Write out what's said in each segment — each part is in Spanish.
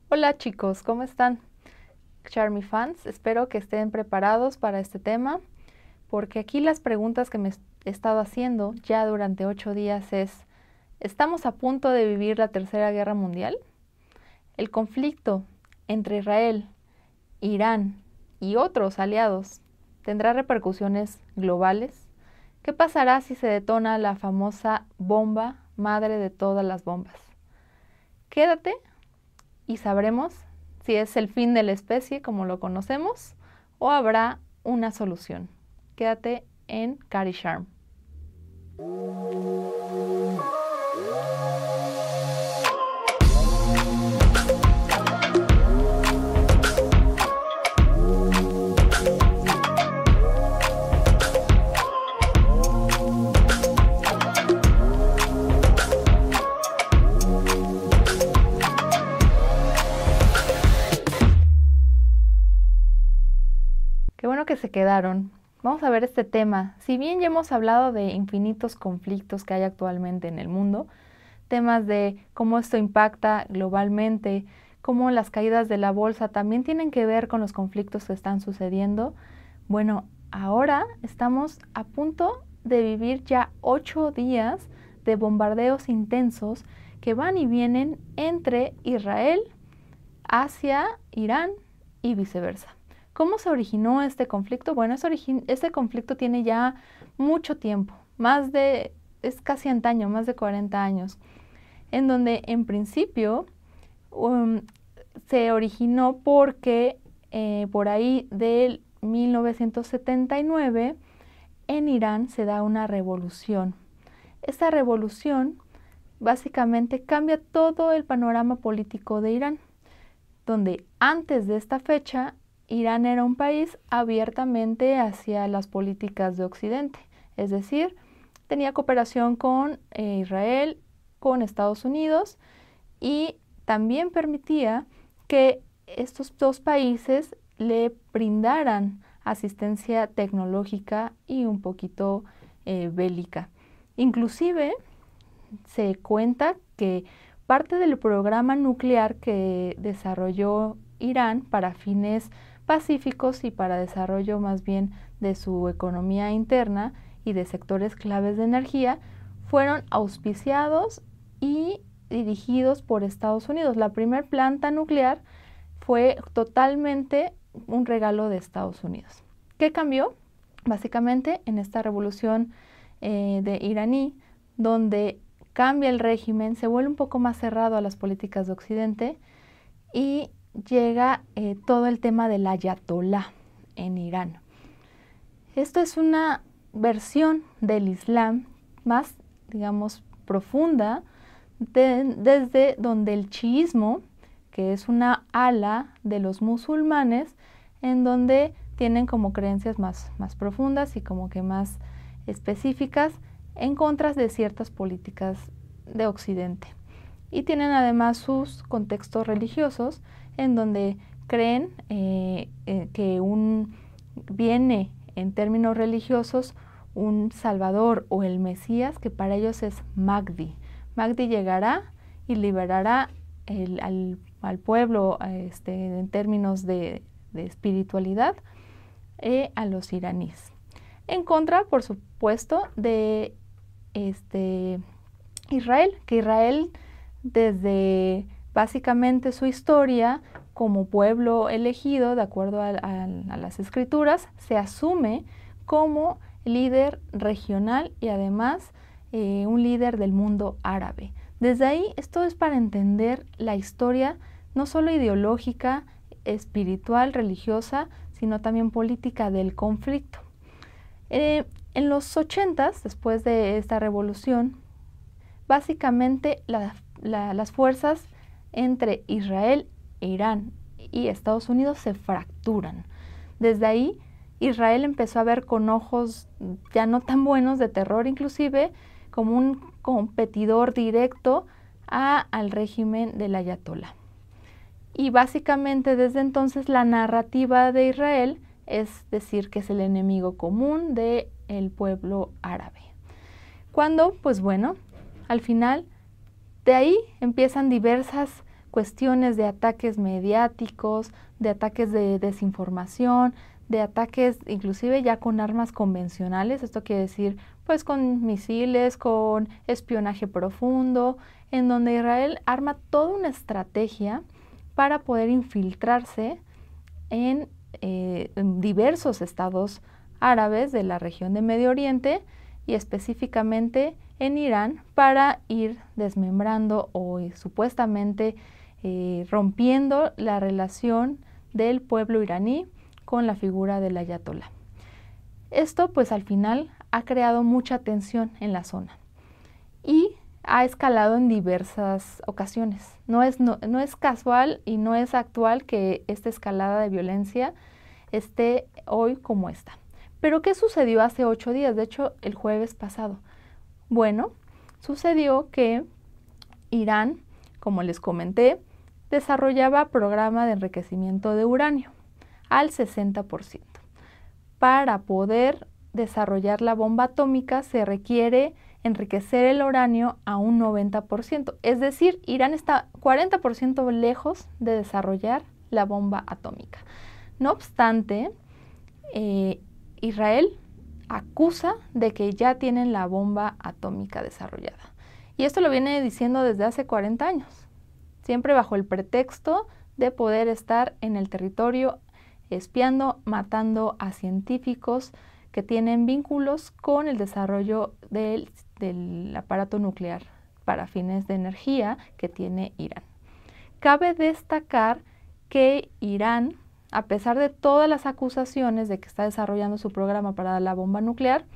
Hola chicos, ¿cómo están? Charmy fans, espero que estén preparados para este tema, porque aquí las preguntas que he estado haciendo ya durante 8 días es, ¿estamos a punto de vivir la Tercera Guerra Mundial? ¿El conflicto entre Israel, Irán y otros aliados tendrá repercusiones globales? ¿Qué pasará si se detona la famosa bomba madre de todas las bombas? Quédate y sabremos si es el fin de la especie como lo conocemos o habrá una solución. Quédate en Cari Charm. Qué bueno que se quedaron. Vamos a ver este tema. Si bien ya hemos hablado de infinitos conflictos que hay actualmente en el mundo, temas de cómo esto impacta globalmente, cómo las caídas de la bolsa también tienen que ver con los conflictos que están sucediendo. Bueno, ahora estamos a punto de vivir ya 8 días de bombardeos intensos que van y vienen entre Israel hacia Irán y viceversa. ¿Cómo se originó este conflicto? Bueno, este conflicto tiene ya mucho tiempo, es casi antaño, más de 40 años, en donde en principio se originó porque por ahí del 1979 en Irán se da una revolución. Esta revolución básicamente cambia todo el panorama político de Irán, donde antes de esta fecha Irán era un país abiertamente hacia las políticas de Occidente, es decir, tenía cooperación con Israel, con Estados Unidos y también permitía que estos dos países le brindaran asistencia tecnológica y un poquito bélica. Inclusive se cuenta que parte del programa nuclear que desarrolló Irán para fines pacíficos y para desarrollo más bien de su economía interna y de sectores claves de energía fueron auspiciados y dirigidos por Estados Unidos. La primera planta nuclear fue totalmente un regalo de Estados Unidos. ¿Qué cambió? Básicamente en esta revolución de iraní, donde cambia el régimen, se vuelve un poco más cerrado a las políticas de Occidente y llega todo el tema del ayatolá en Irán. Esto es una versión del Islam más, digamos, profunda, desde donde el chiismo, que es una ala de los musulmanes, en donde tienen como creencias más profundas y como que más específicas en contra de ciertas políticas de Occidente. Y tienen además sus contextos religiosos en donde creen que viene en términos religiosos un Salvador o el Mesías, que para ellos es Mahdi. Mahdi llegará y liberará al pueblo en términos de espiritualidad a los iraníes. En contra, por supuesto, de Israel, que Israel desde básicamente su historia como pueblo elegido, de acuerdo a las escrituras, se asume como líder regional y además un líder del mundo árabe. Desde ahí, esto es para entender la historia no solo ideológica, espiritual, religiosa, sino también política del conflicto. En los 80s, después de esta revolución, básicamente las fuerzas entre Israel, Irán y Estados Unidos se fracturan. Desde ahí, Israel empezó a ver con ojos ya no tan buenos, de terror inclusive, como un competidor directo al régimen del ayatolá. Y básicamente desde entonces la narrativa de Israel es decir que es el enemigo común del pueblo árabe. Cuando, pues bueno, al final de ahí empiezan diversas cuestiones de ataques mediáticos, de ataques de desinformación, de ataques inclusive ya con armas convencionales, esto quiere decir pues con misiles, con espionaje profundo, en donde Israel arma toda una estrategia para poder infiltrarse en diversos estados árabes de la región de Medio Oriente y específicamente en Irán para ir desmembrando o supuestamente rompiendo la relación del pueblo iraní con la figura del ayatolá. Esto pues al final ha creado mucha tensión en la zona y ha escalado en diversas ocasiones. No es casual y no es actual que esta escalada de violencia esté hoy como está. Pero ¿qué sucedió hace 8 días? De hecho, el jueves pasado. Bueno, sucedió que Irán, como les comenté, desarrollaba programa de enriquecimiento de uranio al 60%. Para poder desarrollar la bomba atómica se requiere enriquecer el uranio a un 90%. Es decir, Irán está 40% lejos de desarrollar la bomba atómica. No obstante, Israel acusa de que ya tienen la bomba atómica desarrollada. Y esto lo viene diciendo desde hace 40 años, siempre bajo el pretexto de poder estar en el territorio espiando, matando a científicos que tienen vínculos con el desarrollo del aparato nuclear para fines de energía que tiene Irán. Cabe destacar que Irán, a pesar de todas las acusaciones de que está desarrollando su programa para la bomba nuclear,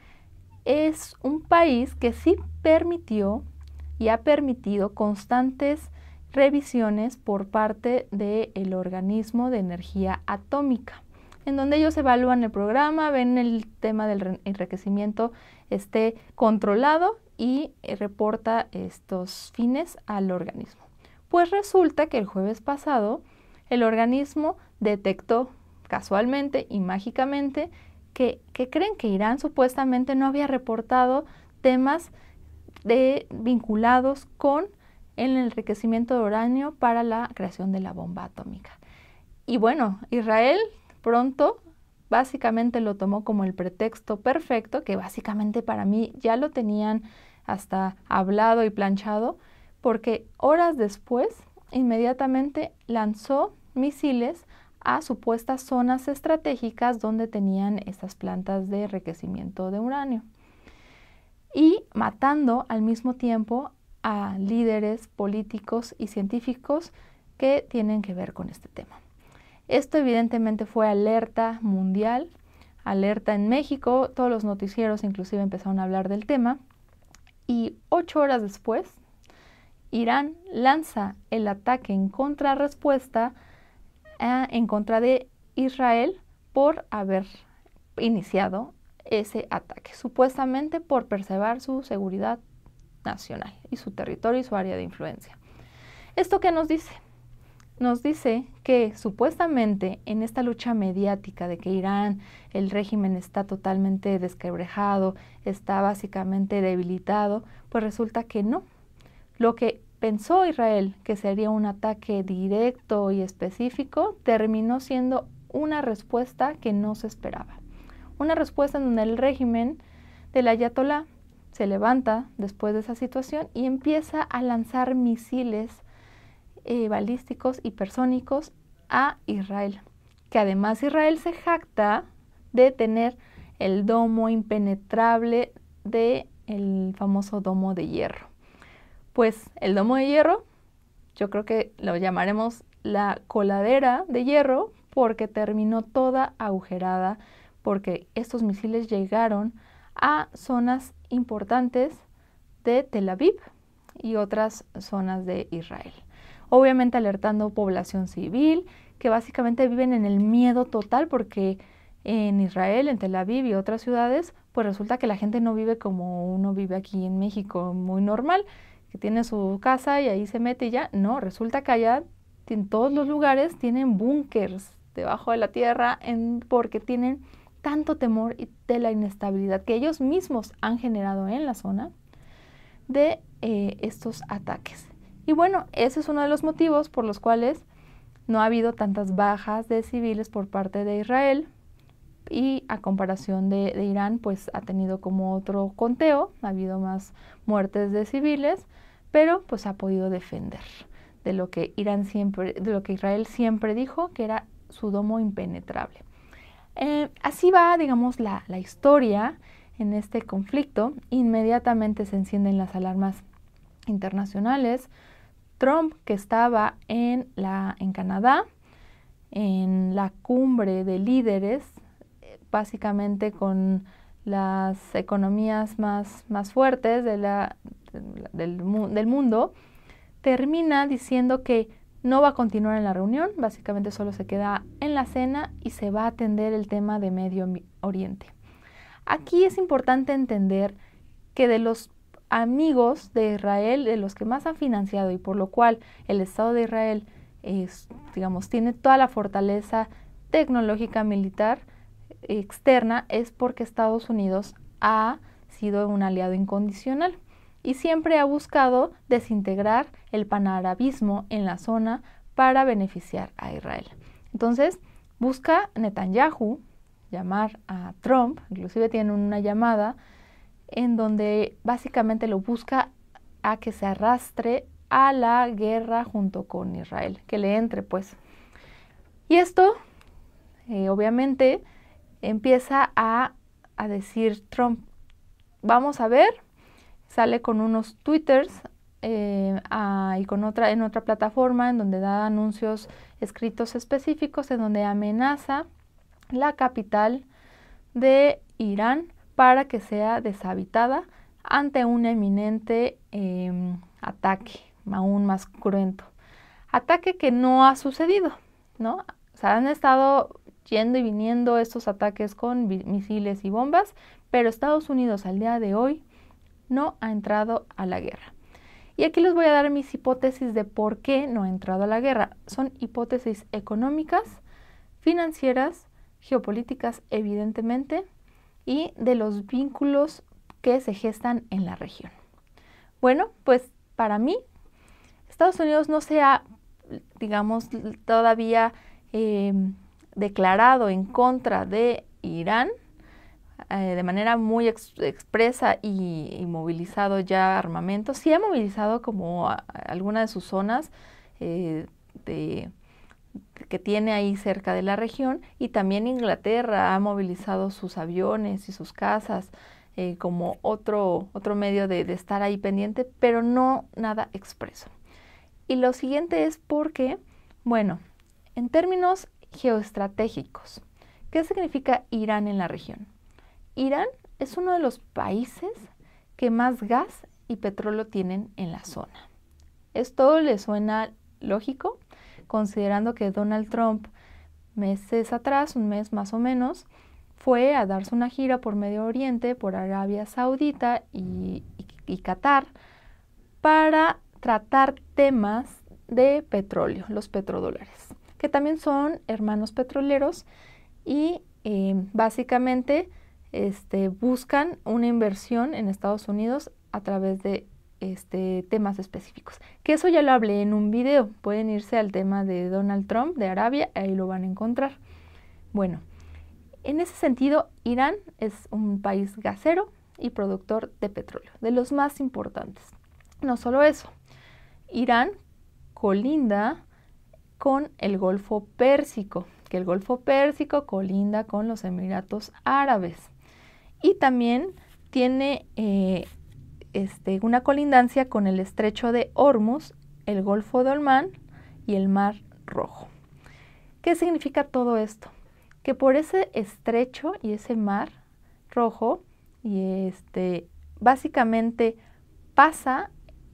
es un país que sí permitió y ha permitido constantes revisiones por parte del organismo de energía atómica, en donde ellos evalúan el programa, ven el tema del enriquecimiento esté controlado y reporta estos fines al organismo. Pues resulta que el jueves pasado el organismo detectó casualmente y mágicamente que creen que Irán supuestamente no había reportado temas vinculados con el enriquecimiento de uranio para la creación de la bomba atómica. Y bueno, Israel pronto básicamente lo tomó como el pretexto perfecto, que básicamente para mí ya lo tenían hasta hablado y planchado, porque horas después inmediatamente lanzó misiles a supuestas zonas estratégicas donde tenían estas plantas de enriquecimiento de uranio y matando al mismo tiempo a líderes políticos y científicos que tienen que ver con este tema. Esto evidentemente fue alerta mundial, alerta en México, todos los noticieros inclusive empezaron a hablar del tema y 8 horas después Irán lanza el ataque en contrarrespuesta en contra de Israel por haber iniciado ese ataque, supuestamente por preservar su seguridad nacional y su territorio y su área de influencia. ¿Esto qué nos dice? Nos dice que supuestamente en esta lucha mediática de que Irán, el régimen está totalmente desquebrajado, está básicamente debilitado, pues resulta que no. Lo que pensó Israel que sería un ataque directo y específico, terminó siendo una respuesta que no se esperaba. Una respuesta en donde el régimen del ayatolá se levanta después de esa situación y empieza a lanzar misiles balísticos hipersónicos a Israel, que además Israel se jacta de tener el domo impenetrable del famoso domo de hierro. Pues el domo de hierro, yo creo que lo llamaremos la coladera de hierro porque terminó toda agujerada, porque estos misiles llegaron a zonas importantes de Tel Aviv y otras zonas de Israel. Obviamente alertando población civil que básicamente viven en el miedo total porque en Israel, en Tel Aviv y otras ciudades, pues resulta que la gente no vive como uno vive aquí en México, muy normal, que tiene su casa y ahí se mete y ya. No, resulta que allá en todos los lugares tienen búnkers debajo de la tierra porque tienen tanto temor de la inestabilidad que ellos mismos han generado en la zona de estos ataques. Y bueno, ese es uno de los motivos por los cuales no ha habido tantas bajas de civiles por parte de Israel, y a comparación de Irán, pues ha tenido como otro conteo, ha habido más muertes de civiles, pero pues ha podido defender de lo que Israel siempre dijo que era su domo impenetrable. Así va, digamos, la historia en este conflicto. Inmediatamente se encienden las alarmas internacionales. Trump, que estaba en Canadá, en la cumbre de líderes, básicamente con las economías más fuertes del mundo, termina diciendo que no va a continuar en la reunión, básicamente solo se queda en la cena y se va a atender el tema de Medio Oriente. Aquí es importante entender que de los amigos de Israel, de los que más han financiado y por lo cual el Estado de Israel tiene toda la fortaleza tecnológica militar externa, es porque Estados Unidos ha sido un aliado incondicional y siempre ha buscado desintegrar el panarabismo en la zona para beneficiar a Israel. Entonces, busca Netanyahu llamar a Trump, inclusive tiene una llamada en donde básicamente lo busca a que se arrastre a la guerra junto con Israel, que le entre pues. Y esto, obviamente, empieza a decir Trump, vamos a ver, sale con unos twitters y en otra plataforma en donde da anuncios escritos específicos, en donde amenaza la capital de Irán para que sea deshabitada ante un eminente ataque aún más cruento. Ataque que no ha sucedido, ¿no? O sea, han estado yendo y viniendo estos ataques con misiles y bombas, pero Estados Unidos al día de hoy no ha entrado a la guerra. Y aquí les voy a dar mis hipótesis de por qué no ha entrado a la guerra. Son hipótesis económicas, financieras, geopolíticas evidentemente, y de los vínculos que se gestan en la región. Bueno, pues para mí, Estados Unidos no se ha, digamos, todavía declarado en contra de Irán de manera muy expresa y movilizado ya armamentos. Sí ha movilizado como alguna de sus zonas que tiene ahí cerca de la región, y también Inglaterra ha movilizado sus aviones y sus cazas como otro medio de estar ahí pendiente, pero no nada expreso. Y lo siguiente es porque, bueno, en términos geoestratégicos, ¿qué significa Irán en la región? Irán es uno de los países que más gas y petróleo tienen en la zona. ¿Esto le suena lógico? Considerando que Donald Trump meses atrás, un mes más o menos, fue a darse una gira por Medio Oriente, por Arabia Saudita y Qatar, para tratar temas de petróleo, los petrodólares, que también son hermanos petroleros y básicamente buscan una inversión en Estados Unidos a través de temas específicos, que eso ya lo hablé en un video. Pueden irse al tema de Donald Trump, de Arabia, ahí lo van a encontrar. Bueno, en ese sentido, Irán es un país gasero y productor de petróleo, de los más importantes. No solo eso, Irán colinda con el Golfo Pérsico, que el Golfo Pérsico colinda con los Emiratos Árabes, y también tiene una colindancia con el Estrecho de Hormuz, el Golfo de Omán y el Mar Rojo. ¿Qué significa todo esto? Que por ese estrecho y ese Mar Rojo, y básicamente pasa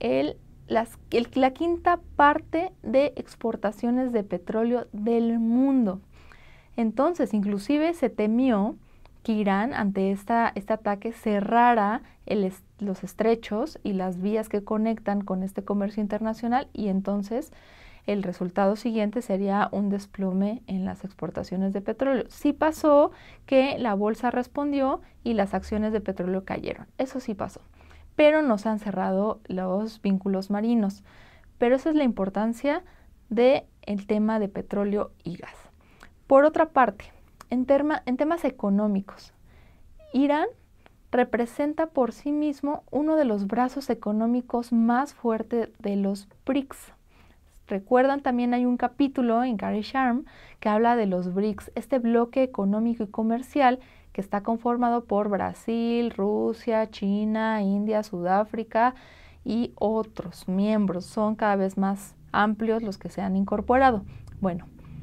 la quinta parte de exportaciones de petróleo del mundo. Entonces, inclusive se temió que Irán, ante este ataque, cerrara los estrechos y las vías que conectan con este comercio internacional, y entonces el resultado siguiente sería un desplome en las exportaciones de petróleo. Sí pasó que la bolsa respondió y las acciones de petróleo cayeron. Eso sí pasó, pero no se han cerrado los vínculos marinos. Pero esa es la importancia del tema de petróleo y gas. Por otra parte, en temas económicos, Irán representa por sí mismo uno de los brazos económicos más fuertes de los BRICS. Recuerdan, también hay un capítulo en Gary Sharm que habla de los BRICS, este bloque económico y comercial que está conformado por Brasil, Rusia, China, India, Sudáfrica y otros miembros. Son cada vez más amplios los que se han incorporado. Bueno,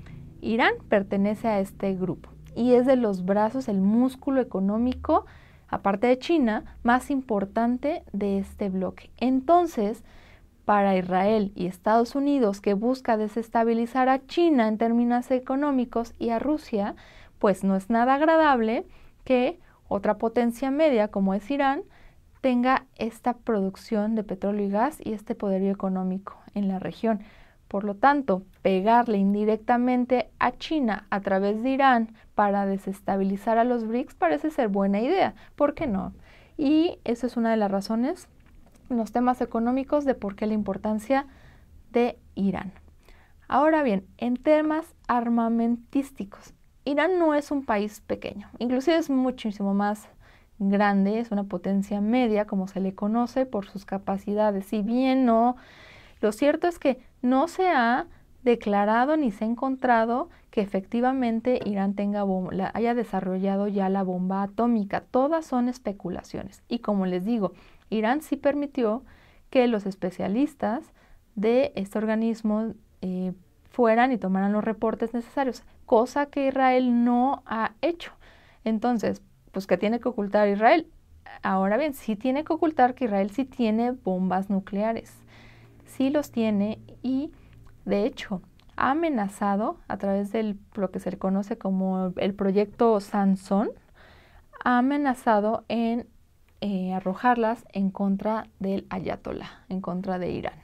Irán pertenece a este grupo y es de los brazos, el músculo económico, aparte de China, más importante de este bloque. Entonces, para Israel y Estados Unidos, que busca desestabilizar a China en términos económicos y a Rusia, pues no es nada agradable que otra potencia media como es Irán tenga esta producción de petróleo y gas y este poderío económico en la región. Por lo tanto, pegarle indirectamente a China a través de Irán para desestabilizar a los BRICS parece ser buena idea. ¿Por qué no? Y esa es una de las razones en los temas económicos de por qué la importancia de Irán. Ahora bien, en temas armamentísticos, Irán no es un país pequeño, inclusive es muchísimo más grande, es una potencia media, como se le conoce, por sus capacidades. Si bien no, lo cierto es que no se ha declarado ni se ha encontrado que efectivamente Irán haya desarrollado ya la bomba atómica. Todas son especulaciones. Y como les digo, Irán sí permitió que los especialistas de este organismo fueran y tomaran los reportes necesarios, cosa que Israel no ha hecho. Entonces, pues, ¿qué tiene que ocultar Israel? Ahora bien, sí tiene que ocultar que Israel sí tiene bombas nucleares. Sí los tiene y, de hecho, ha amenazado a través de lo que se le conoce como el proyecto Samson, ha amenazado en arrojarlas en contra del ayatolá, en contra de Irán.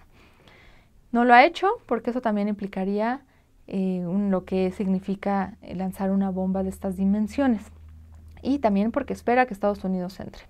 No lo ha hecho porque eso también implicaría lo que significa lanzar una bomba de estas dimensiones. Y también porque espera que Estados Unidos entre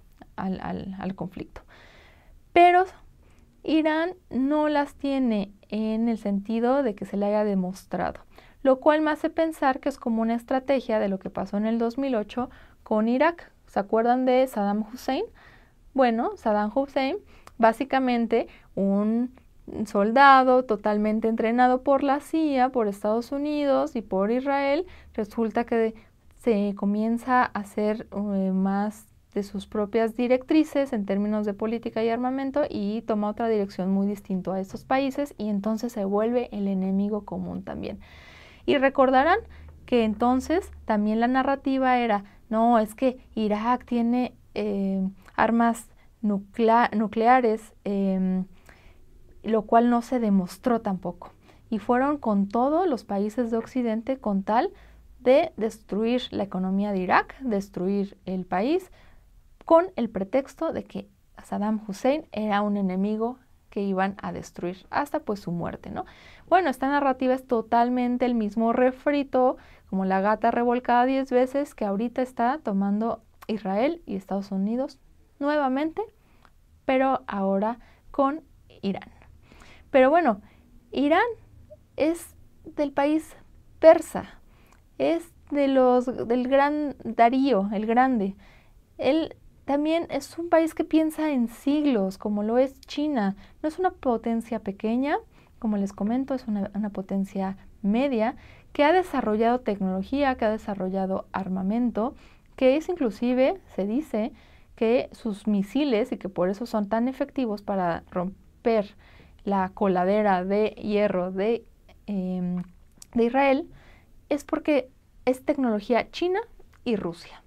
al conflicto. Pero Irán no las tiene en el sentido de que se le haya demostrado, lo cual me hace pensar que es como una estrategia de lo que pasó en el 2008 con Irak. ¿Se acuerdan de Saddam Hussein? Bueno, Saddam Hussein, básicamente un soldado totalmente entrenado por la CIA, por Estados Unidos y por Israel, resulta que se comienza a hacer más de sus propias directrices en términos de política y armamento y toma otra dirección muy distinta a estos países y entonces se vuelve el enemigo común también. Y recordarán que entonces también la narrativa era, no, es que Irak tiene armas nucleares, lo cual no se demostró tampoco. Y fueron con todos los países de Occidente con tal de destruir la economía de Irak, destruir el país, con el pretexto de que Saddam Hussein era un enemigo que iban a destruir hasta pues su muerte, ¿no? Bueno, esta narrativa es totalmente el mismo refrito, como la gata revolcada 10 veces, que ahorita está tomando Israel y Estados Unidos nuevamente, pero ahora con Irán. Pero bueno, Irán es del país persa, es del gran Darío, el Grande. Él también es un país que piensa en siglos, como lo es China. No es una potencia pequeña, como les comento, es una potencia media que ha desarrollado tecnología, que ha desarrollado armamento, que es inclusive, se dice, que sus misiles, y que por eso son tan efectivos para romper la coladera de hierro de Israel, es porque es tecnología china y rusa.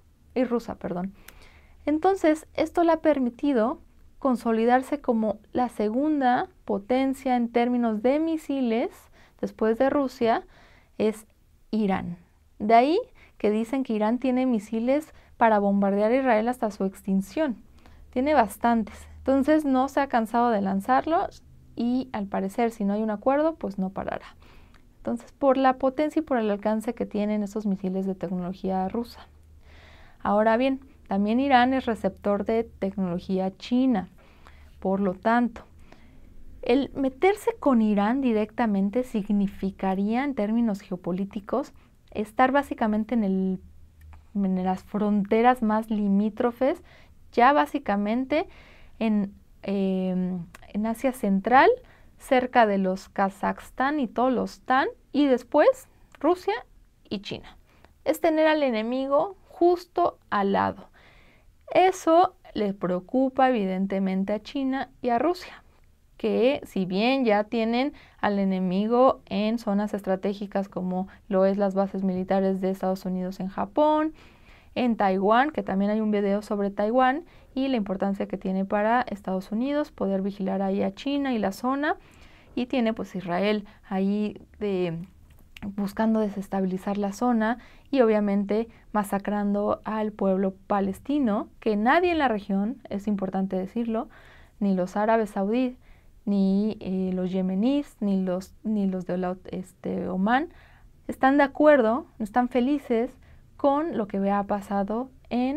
Entonces, esto le ha permitido consolidarse como la segunda potencia en términos de misiles, después de Rusia, es Irán. De ahí que dicen que Irán tiene misiles para bombardear a Israel hasta su extinción. Tiene bastantes. Entonces, no se ha cansado de lanzarlos y, al parecer, si no hay un acuerdo, pues no parará. Entonces, por la potencia y por el alcance que tienen esos misiles de tecnología rusa. Ahora bien, también Irán es receptor de tecnología china. Por lo tanto, El meterse con Irán directamente significaría, en términos geopolíticos, estar básicamente en las fronteras más limítrofes, ya básicamente en Asia Central, cerca de los Kazajstán y Tolostán, y después Rusia y China. Es tener al enemigo justo al lado. Eso le preocupa evidentemente a China y a Rusia, que si bien ya tienen al enemigo en zonas estratégicas como lo es las bases militares de Estados Unidos en Japón, en Taiwán, que también hay un video sobre Taiwán y la importancia que tiene para Estados Unidos poder vigilar ahí a China y la zona, y tiene pues Israel ahí buscando desestabilizar la zona y obviamente masacrando al pueblo palestino, que nadie en la región, es importante decirlo, ni los árabes saudíes, ni los yemeníes, ni los de Omán, están de acuerdo, están felices con lo que ha pasado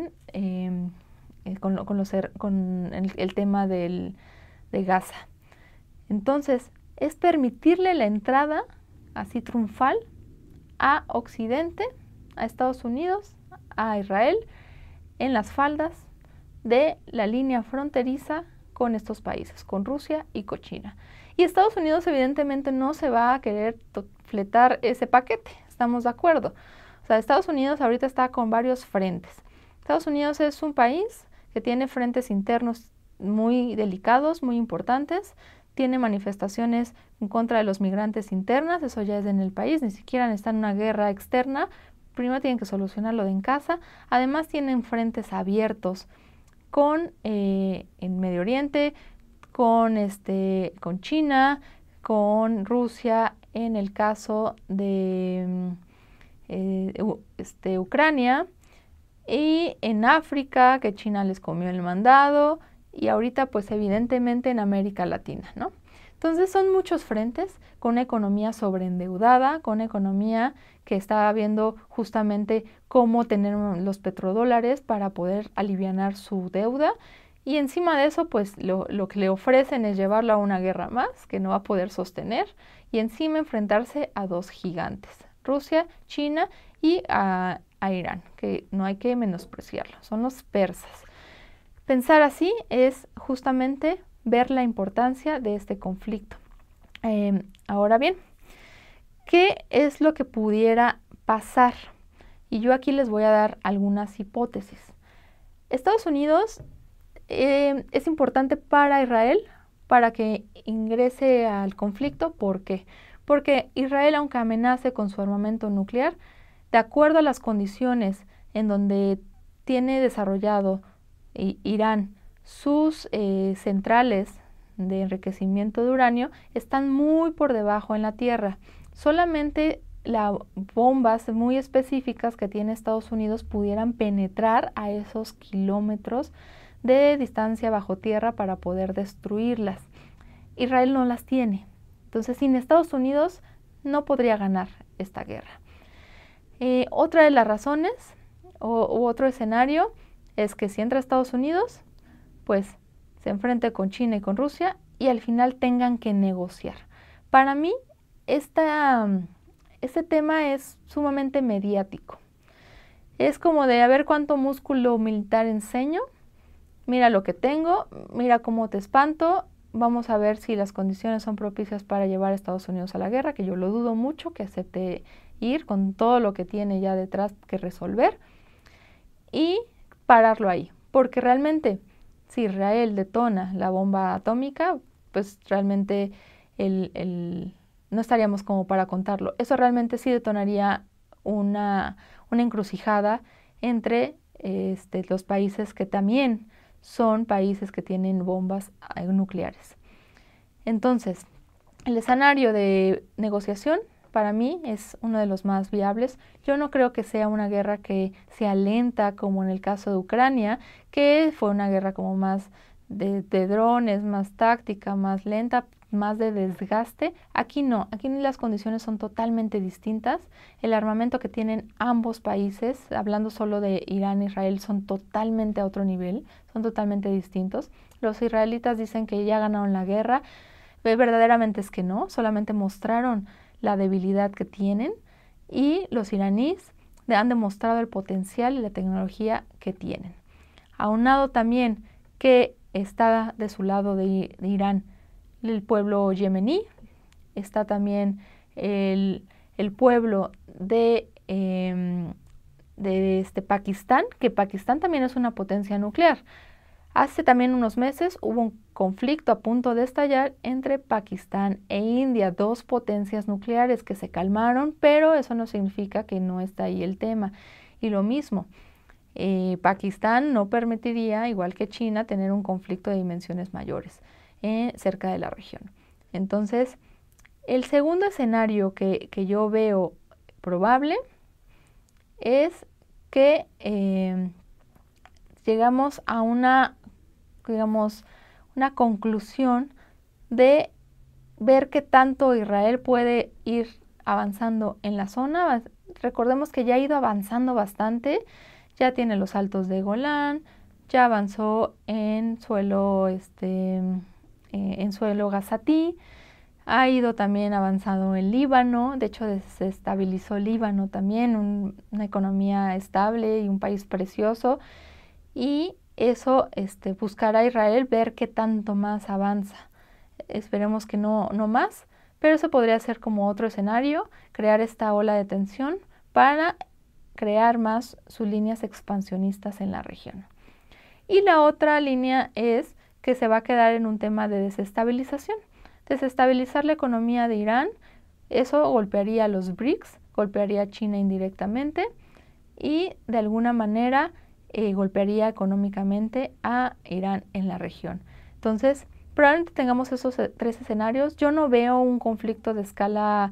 con el tema de Gaza. Entonces, es permitirle la entrada así triunfal a Occidente, a Estados Unidos, a Israel, en las faldas de la línea fronteriza con estos países, con Rusia y con China. Y Estados Unidos evidentemente no se va a querer fletar ese paquete, estamos de acuerdo. O sea, Estados Unidos ahorita está con varios frentes. Estados Unidos es un país que tiene frentes internos muy delicados, muy importantes, tiene manifestaciones en contra de los migrantes internas, eso ya es en el país, ni siquiera están en una guerra externa, primero tienen que solucionarlo en casa, además tienen frentes abiertos en Medio Oriente, con China, con Rusia, en el caso de Ucrania, y en África, que China les comió el mandado, y ahorita pues evidentemente en América Latina, ¿no? Entonces son muchos frentes, con una economía sobreendeudada, con una economía que está viendo justamente cómo tener los petrodólares para poder alivianar su deuda, y encima de eso pues lo que le ofrecen es llevarlo a una guerra más que no va a poder sostener, y encima enfrentarse a dos gigantes, Rusia, China y a Irán, que no hay que menospreciarlo, son los persas. Pensar así es justamente ver la importancia de este conflicto. Ahora bien, ¿qué es lo que pudiera pasar? Y yo aquí les voy a dar algunas hipótesis. Estados Unidos es importante para Israel para que ingrese al conflicto. ¿Por qué? Porque Israel, aunque amenace con su armamento nuclear, de acuerdo a las condiciones en donde tiene desarrollado Irán sus centrales de enriquecimiento de uranio, están muy por debajo en la tierra. Solamente las bombas muy específicas que tiene Estados Unidos pudieran penetrar a esos kilómetros de distancia bajo tierra para poder destruirlas. Israel no las tiene. Entonces, sin Estados Unidos no podría ganar esta guerra. Otra de las razones u otro escenario es que si entra Estados Unidos, pues se enfrente con China y con Rusia y al final tengan que negociar. Para mí, este tema es sumamente mediático. Es como de a ver cuánto músculo militar enseño, mira lo que tengo, mira cómo te espanto, vamos a ver si las condiciones son propicias para llevar a Estados Unidos a la guerra, que yo lo dudo mucho que acepte ir con todo lo que tiene ya detrás que resolver, y pararlo ahí, porque realmente si Israel detona la bomba atómica, pues realmente no estaríamos como para contarlo. Eso realmente sí detonaría una encrucijada entre los países que también son países que tienen bombas nucleares. Entonces, el escenario de negociación para mí es uno de los más viables. Yo no creo que sea una guerra que sea lenta como en el caso de Ucrania, que fue una guerra como más de drones, más táctica, más lenta, más de desgaste. Aquí no, aquí las condiciones son totalmente distintas. El armamento que tienen ambos países, hablando solo de Irán e Israel, son totalmente a otro nivel, son totalmente distintos. Los israelitas dicen que ya ganaron la guerra. Verdaderamente es que no, solamente mostraron la debilidad que tienen y los iraníes han demostrado el potencial y la tecnología que tienen. Aunado también que está de su lado de Irán el pueblo yemení, está también el pueblo de Pakistán, que Pakistán también es una potencia nuclear. Hace también unos meses hubo un conflicto a punto de estallar entre Pakistán e India, dos potencias nucleares que se calmaron, pero eso no significa que no está ahí el tema. Y lo mismo, Pakistán no permitiría, igual que China, tener un conflicto de dimensiones mayores cerca de la región. Entonces, el segundo escenario que yo veo probable es que llegamos a una conclusión de ver qué tanto Israel puede ir avanzando en la zona. Recordemos que ya ha ido avanzando bastante, ya tiene los altos de Golán, ya avanzó en suelo gazatí, ha ido también avanzado en Líbano, de hecho se estabilizó Líbano también, una economía estable y un país precioso, y eso buscará a Israel ver qué tanto más avanza. Esperemos que no más, pero eso podría ser como otro escenario, crear esta ola de tensión para crear más sus líneas expansionistas en la región. Y la otra línea es que se va a quedar en un tema de desestabilización. Desestabilizar la economía de Irán, eso golpearía a los BRICS, golpearía a China indirectamente y de alguna manera golpearía económicamente a Irán en la región. Entonces, probablemente tengamos esos tres escenarios. Yo no veo un conflicto de escala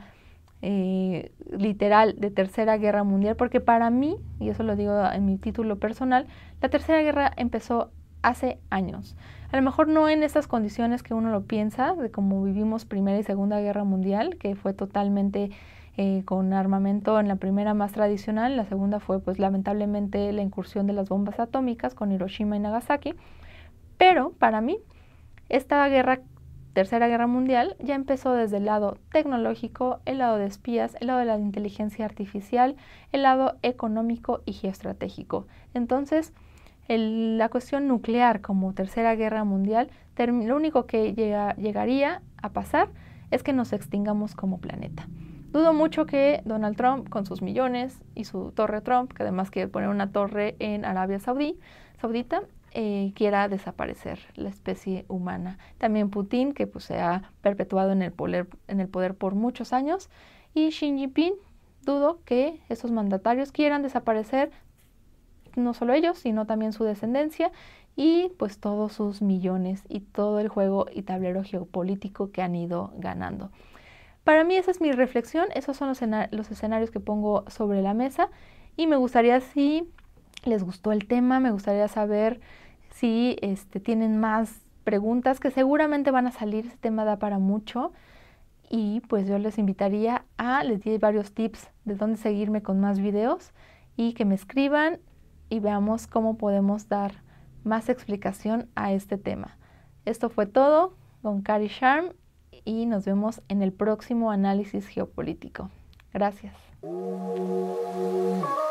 literal de Tercera Guerra Mundial, porque para mí, y eso lo digo en mi título personal, la Tercera Guerra empezó hace años. A lo mejor no en estas condiciones que uno lo piensa, de cómo vivimos Primera y Segunda Guerra Mundial, que fue totalmente con armamento en la primera más tradicional, la segunda fue pues lamentablemente la incursión de las bombas atómicas con Hiroshima y Nagasaki, pero para mí esta Tercera Guerra Mundial ya empezó desde el lado tecnológico, el lado de espías, el lado de la inteligencia artificial, el lado económico y geoestratégico. Entonces, la cuestión nuclear como Tercera Guerra Mundial, lo único que llegaría a pasar es que nos extingamos como planeta. Dudo mucho que Donald Trump, con sus millones y su torre Trump, que además quiere poner una torre en Arabia Saudita, quiera desaparecer la especie humana. También Putin, que pues, se ha perpetuado en el poder por muchos años, y Xi Jinping, dudo que esos mandatarios quieran desaparecer, no solo ellos, sino también su descendencia y pues todos sus millones y todo el juego y tablero geopolítico que han ido ganando. Para mí esa es mi reflexión, esos son los escenarios que pongo sobre la mesa y me gustaría, si les gustó el tema, me gustaría saber si tienen más preguntas, que seguramente van a salir, este tema da para mucho, y pues yo les invitaría les di varios tips de dónde seguirme con más videos y que me escriban y veamos cómo podemos dar más explicación a este tema. Esto fue todo con Cari Charm y nos vemos en el próximo análisis geopolítico. Gracias.